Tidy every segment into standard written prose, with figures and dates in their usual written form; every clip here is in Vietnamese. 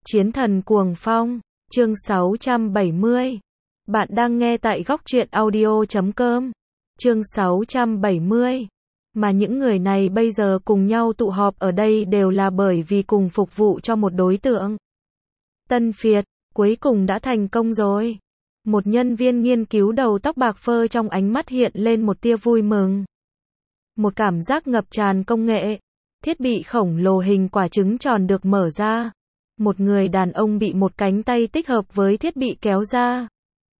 Chiến thần cuồng phong, chương 670. Bạn đang nghe tại góc truyện audio.com. Chương 670. Mà những người này bây giờ cùng nhau tụ họp ở đây đều là bởi vì cùng phục vụ cho một đối tượng. Tân Việt, cuối cùng đã thành công rồi. Một nhân viên nghiên cứu đầu tóc bạc phơ trong ánh mắt hiện lên một tia vui mừng. Một cảm giác ngập tràn công nghệ. Thiết bị khổng lồ hình quả trứng tròn được mở ra. Một người đàn ông bị một cánh tay tích hợp với thiết bị kéo ra.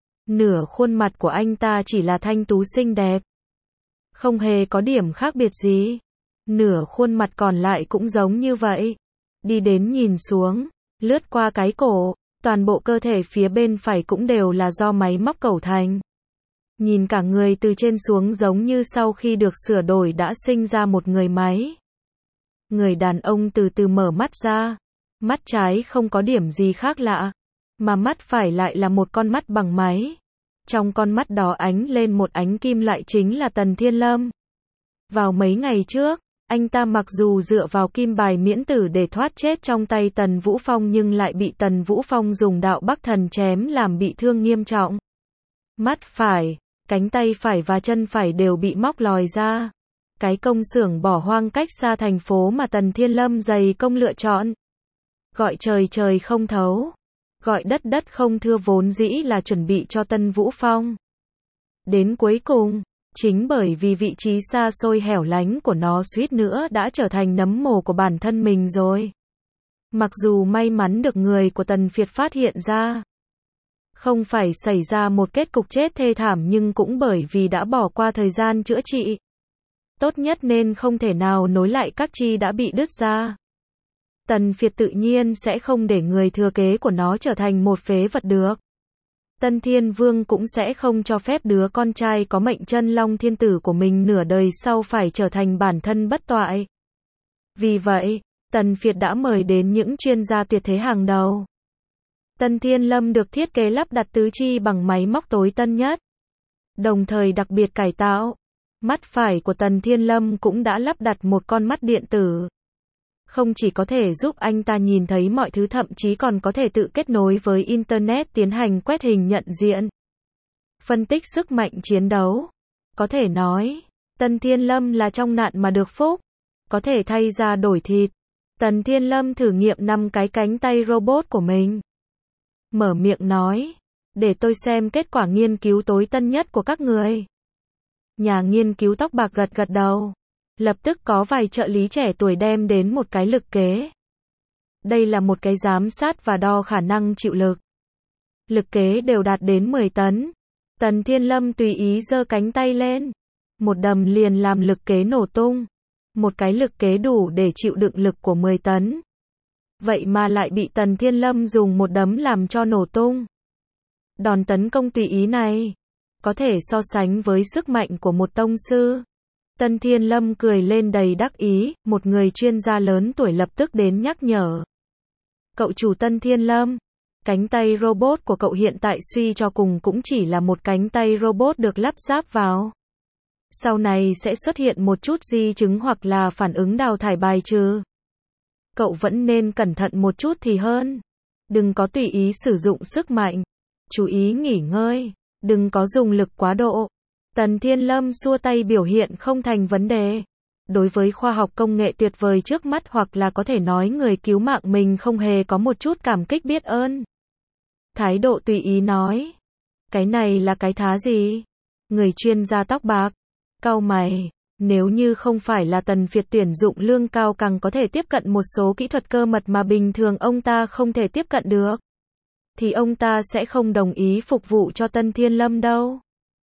Nửa khuôn mặt của anh ta chỉ là thanh tú xinh đẹp. Không hề có điểm khác biệt gì. Nửa khuôn mặt còn lại cũng giống như vậy. Đi đến nhìn xuống, lướt qua cái cổ, toàn bộ cơ thể phía bên phải cũng đều là do máy móc cẩu thành. Nhìn cả người từ trên xuống giống như sau khi được sửa đổi đã sinh ra một người máy. Người đàn ông từ từ mở mắt ra. Mắt trái không có điểm gì khác lạ, mà mắt phải lại là một con mắt bằng máy. Trong con mắt đó ánh lên một ánh kim loại chính là Tần Thiên Lâm. Vào mấy ngày trước, anh ta mặc dù dựa vào kim bài miễn tử để thoát chết trong tay Tần Vũ Phong nhưng lại bị Tần Vũ Phong dùng đạo Bắc Thần chém làm bị thương nghiêm trọng. Mắt phải, cánh tay phải và chân phải đều bị móc lòi ra. Cái công xưởng bỏ hoang cách xa thành phố mà Tần Thiên Lâm dày công lựa chọn. Gọi trời trời không thấu, gọi đất đất không thưa vốn dĩ là chuẩn bị cho Tần Vũ Phong. Đến cuối cùng, chính bởi vì vị trí xa xôi hẻo lánh của nó suýt nữa đã trở thành nấm mồ của bản thân mình rồi. Mặc dù may mắn được người của Tần Việt phát hiện ra, không phải xảy ra một kết cục chết thê thảm nhưng cũng bởi vì đã bỏ qua thời gian chữa trị tốt nhất nên không thể nào nối lại các chi đã bị đứt ra. Tần Việt tự nhiên sẽ không để người thừa kế của nó trở thành một phế vật được. Tân Thiên Vương cũng sẽ không cho phép đứa con trai có mệnh chân long thiên tử của mình nửa đời sau phải trở thành bản thân bất toại. Vì vậy, Tần Việt đã mời đến những chuyên gia tuyệt thế hàng đầu. Tần Thiên Lâm được thiết kế lắp đặt tứ chi bằng máy móc tối tân nhất, đồng thời đặc biệt cải tạo. Mắt phải của Tần Thiên Lâm cũng đã lắp đặt một con mắt điện tử. Không chỉ có thể giúp anh ta nhìn thấy mọi thứ thậm chí còn có thể tự kết nối với Internet tiến hành quét hình nhận diện. Phân tích sức mạnh chiến đấu. Có thể nói, Tần Thiên Lâm là trong nạn mà được phúc. Có thể thay da đổi thịt. Tần Thiên Lâm thử nghiệm 5 cái cánh tay robot của mình. Mở miệng nói, để tôi xem kết quả nghiên cứu tối tân nhất của các người. Nhà nghiên cứu tóc bạc gật gật đầu. Lập tức có vài trợ lý trẻ tuổi đem đến một cái lực kế. Đây là một cái giám sát và đo khả năng chịu lực. Lực kế đều đạt đến 10 tấn. Tần Thiên Lâm tùy ý giơ cánh tay lên. Một đầm liền làm lực kế nổ tung. Một cái lực kế đủ để chịu đựng lực của 10 tấn. Vậy mà lại bị Tần Thiên Lâm dùng một đấm làm cho nổ tung. Đòn tấn công tùy ý này có thể so sánh với sức mạnh của một tông sư. Tần Thiên Lâm cười lên đầy đắc ý, một người chuyên gia lớn tuổi lập tức đến nhắc nhở. Cậu chủ Tần Thiên Lâm, cánh tay robot của cậu hiện tại suy cho cùng cũng chỉ là một cánh tay robot được lắp ráp vào. Sau này sẽ xuất hiện một chút di chứng hoặc là phản ứng đào thải bài trừ. Cậu vẫn nên cẩn thận một chút thì hơn. Đừng có tùy ý sử dụng sức mạnh. Chú ý nghỉ ngơi. Đừng có dùng lực quá độ. Tần Thiên Lâm xua tay biểu hiện không thành vấn đề. Đối với khoa học công nghệ tuyệt vời trước mắt hoặc là có thể nói người cứu mạng mình không hề có một chút cảm kích biết ơn. Thái độ tùy ý nói. Cái này là cái thá gì? Người chuyên gia tóc bạc cau mày. Nếu như không phải là Tần Việt tuyển dụng lương cao càng có thể tiếp cận một số kỹ thuật cơ mật mà bình thường ông ta không thể tiếp cận được, thì ông ta sẽ không đồng ý phục vụ cho Tần Thiên Lâm đâu.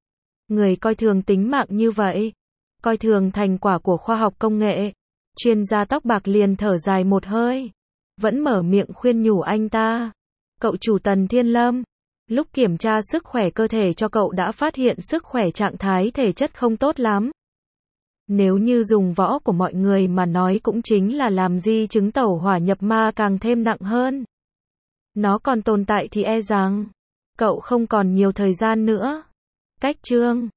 Người coi thường tính mạng như vậy, coi thường thành quả của khoa học công nghệ. Chuyên gia tóc bạc liền thở dài một hơi, vẫn mở miệng khuyên nhủ anh ta. Cậu chủ Tần Thiên Lâm, lúc kiểm tra sức khỏe cơ thể cho cậu đã phát hiện sức khỏe trạng thái thể chất không tốt lắm. Nếu như dùng võ của mọi người mà nói cũng chính là làm di chứng tẩu hỏa nhập ma càng thêm nặng hơn. Nó còn tồn tại thì e rằng cậu không còn nhiều thời gian nữa. Cách chương